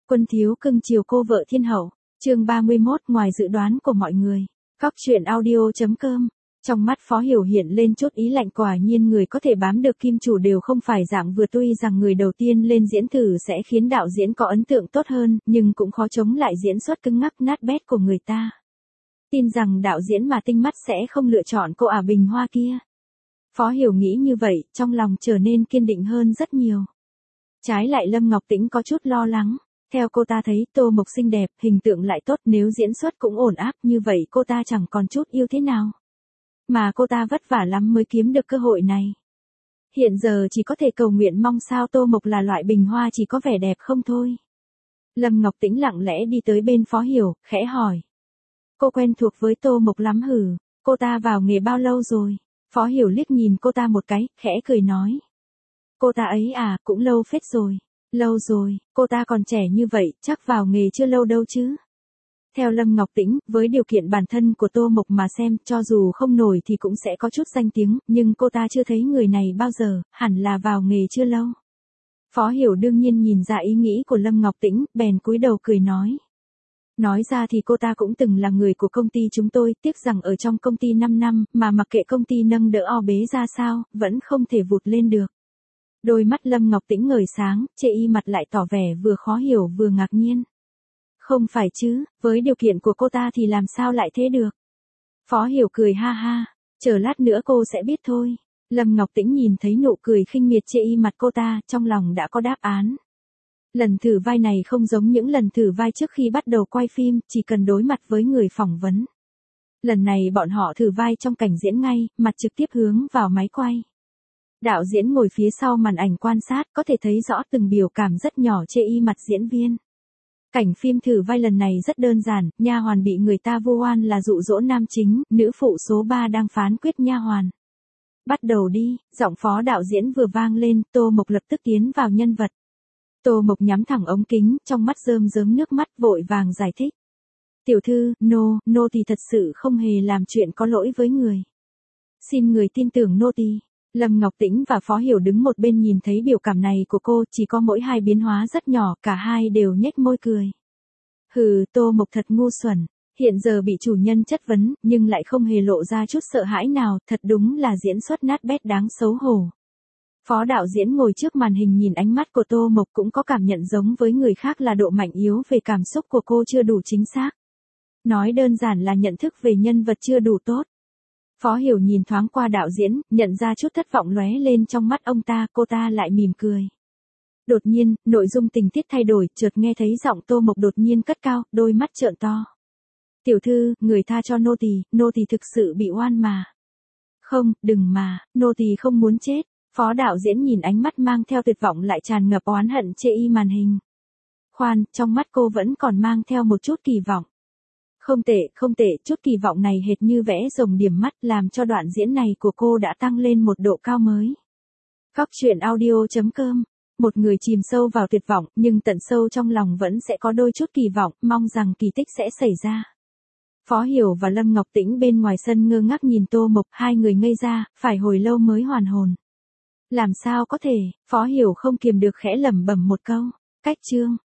Quân thiếu cưng chiều cô vợ thiên hậu. Chương 31 ngoài dự đoán của mọi người. Góc truyện audio.com. Trong mắt Phó Hiểu hiện lên chút ý lạnh, quả nhiên người có thể bám được kim chủ đều không phải dạng vừa, tuy rằng người đầu tiên lên diễn thử sẽ khiến đạo diễn có ấn tượng tốt hơn, nhưng cũng khó chống lại diễn xuất cứng ngắc nát bét của người ta. Tin rằng đạo diễn mà tinh mắt sẽ không lựa chọn cô Bình Hoa kia. Phó Hiểu nghĩ như vậy, trong lòng trở nên kiên định hơn rất nhiều. Trái lại Lâm Ngọc Tĩnh có chút lo lắng. Theo cô ta thấy Tô Mộc xinh đẹp, hình tượng lại tốt, nếu diễn xuất cũng ổn áp như vậy cô ta chẳng còn chút yêu thế nào. Mà cô ta vất vả lắm mới kiếm được cơ hội này. Hiện giờ chỉ có thể cầu nguyện mong sao Tô Mộc là loại bình hoa chỉ có vẻ đẹp không thôi. Lâm Ngọc Tĩnh lặng lẽ đi tới bên Phó Hiểu, khẽ hỏi. Cô quen thuộc với Tô Mộc lắm hử? Cô ta vào nghề bao lâu rồi? Phó Hiểu liếc nhìn cô ta một cái, khẽ cười nói. Cô ta ấy à, cũng lâu phết rồi. Lâu rồi, cô ta còn trẻ như vậy, chắc vào nghề chưa lâu đâu chứ. Theo Lâm Ngọc Tĩnh, với điều kiện bản thân của Tô Mộc mà xem, cho dù không nổi thì cũng sẽ có chút danh tiếng, nhưng cô ta chưa thấy người này bao giờ, hẳn là vào nghề chưa lâu. Phó Hiểu đương nhiên nhìn ra ý nghĩ của Lâm Ngọc Tĩnh, bèn cúi đầu cười nói. Nói ra thì cô ta cũng từng là người của công ty chúng tôi, tiếc rằng ở trong công ty 5 năm, mà mặc kệ công ty nâng đỡ o bế ra sao, vẫn không thể vụt lên được. Đôi mắt Lâm Ngọc Tĩnh ngời sáng, chê y mặt lại tỏ vẻ vừa khó hiểu vừa ngạc nhiên. Không phải chứ, với điều kiện của cô ta thì làm sao lại thế được. Phó Hiểu cười ha ha, chờ lát nữa cô sẽ biết thôi. Lâm Ngọc Tĩnh nhìn thấy nụ cười khinh miệt chê y mặt cô ta, trong lòng đã có đáp án. Lần thử vai này không giống những lần thử vai trước khi bắt đầu quay phim, chỉ cần đối mặt với người phỏng vấn. Lần này bọn họ thử vai trong cảnh diễn ngay, mặt trực tiếp hướng vào máy quay. Đạo diễn ngồi phía sau màn ảnh quan sát, có thể thấy rõ từng biểu cảm rất nhỏ chê y mặt diễn viên. Cảnh phim thử vai lần này rất đơn giản, nha hoàn bị người ta vu oan là dụ dỗ nam chính, nữ phụ số 3 đang phán quyết nha hoàn. Bắt đầu đi, giọng phó đạo diễn vừa vang lên, Tô Mộc lập tức tiến vào nhân vật. Tô Mộc nhắm thẳng ống kính, trong mắt rơm rớm nước mắt, vội vàng giải thích. Tiểu thư, nô thì thật sự không hề làm chuyện có lỗi với người. Xin người tin tưởng nô tỳ. Lâm Ngọc Tĩnh và Phó Hiểu đứng một bên nhìn thấy biểu cảm này của cô, chỉ có mỗi hai biến hóa rất nhỏ, cả hai đều nhếch môi cười. Hừ, Tô Mộc thật ngu xuẩn, hiện giờ bị chủ nhân chất vấn, nhưng lại không hề lộ ra chút sợ hãi nào, thật đúng là diễn xuất nát bét đáng xấu hổ. Phó đạo diễn ngồi trước màn hình nhìn ánh mắt của Tô Mộc cũng có cảm nhận giống với người khác là độ mạnh yếu về cảm xúc của cô chưa đủ chính xác. Nói đơn giản là nhận thức về nhân vật chưa đủ tốt. Phó Hiểu nhìn thoáng qua đạo diễn, nhận ra chút thất vọng lóe lên trong mắt ông ta, cô ta lại mỉm cười. Đột nhiên, nội dung tình tiết thay đổi, chợt nghe thấy giọng Tô Mộc đột nhiên cất cao, đôi mắt trợn to. Tiểu thư, người tha cho nô tỳ thực sự bị oan mà. Không, đừng mà, nô tỳ không muốn chết. Phó đạo diễn nhìn ánh mắt mang theo tuyệt vọng lại tràn ngập oán hận chê y màn hình. Khoan, trong mắt cô vẫn còn mang theo một chút kỳ vọng. Không tệ, chút kỳ vọng này hệt như vẽ rồng điểm mắt, làm cho đoạn diễn này của cô đã tăng lên một độ cao mới. Góc truyện audio.com. Một người chìm sâu vào tuyệt vọng, nhưng tận sâu trong lòng vẫn sẽ có đôi chút kỳ vọng, mong rằng kỳ tích sẽ xảy ra. Phó Hiểu và Lâm Ngọc Tĩnh bên ngoài sân ngơ ngác nhìn Tô Mộc, hai người ngây ra, phải hồi lâu mới hoàn hồn. Làm sao có thể, Phó Hiểu không kiềm được khẽ lẩm bẩm một câu. Cách chương.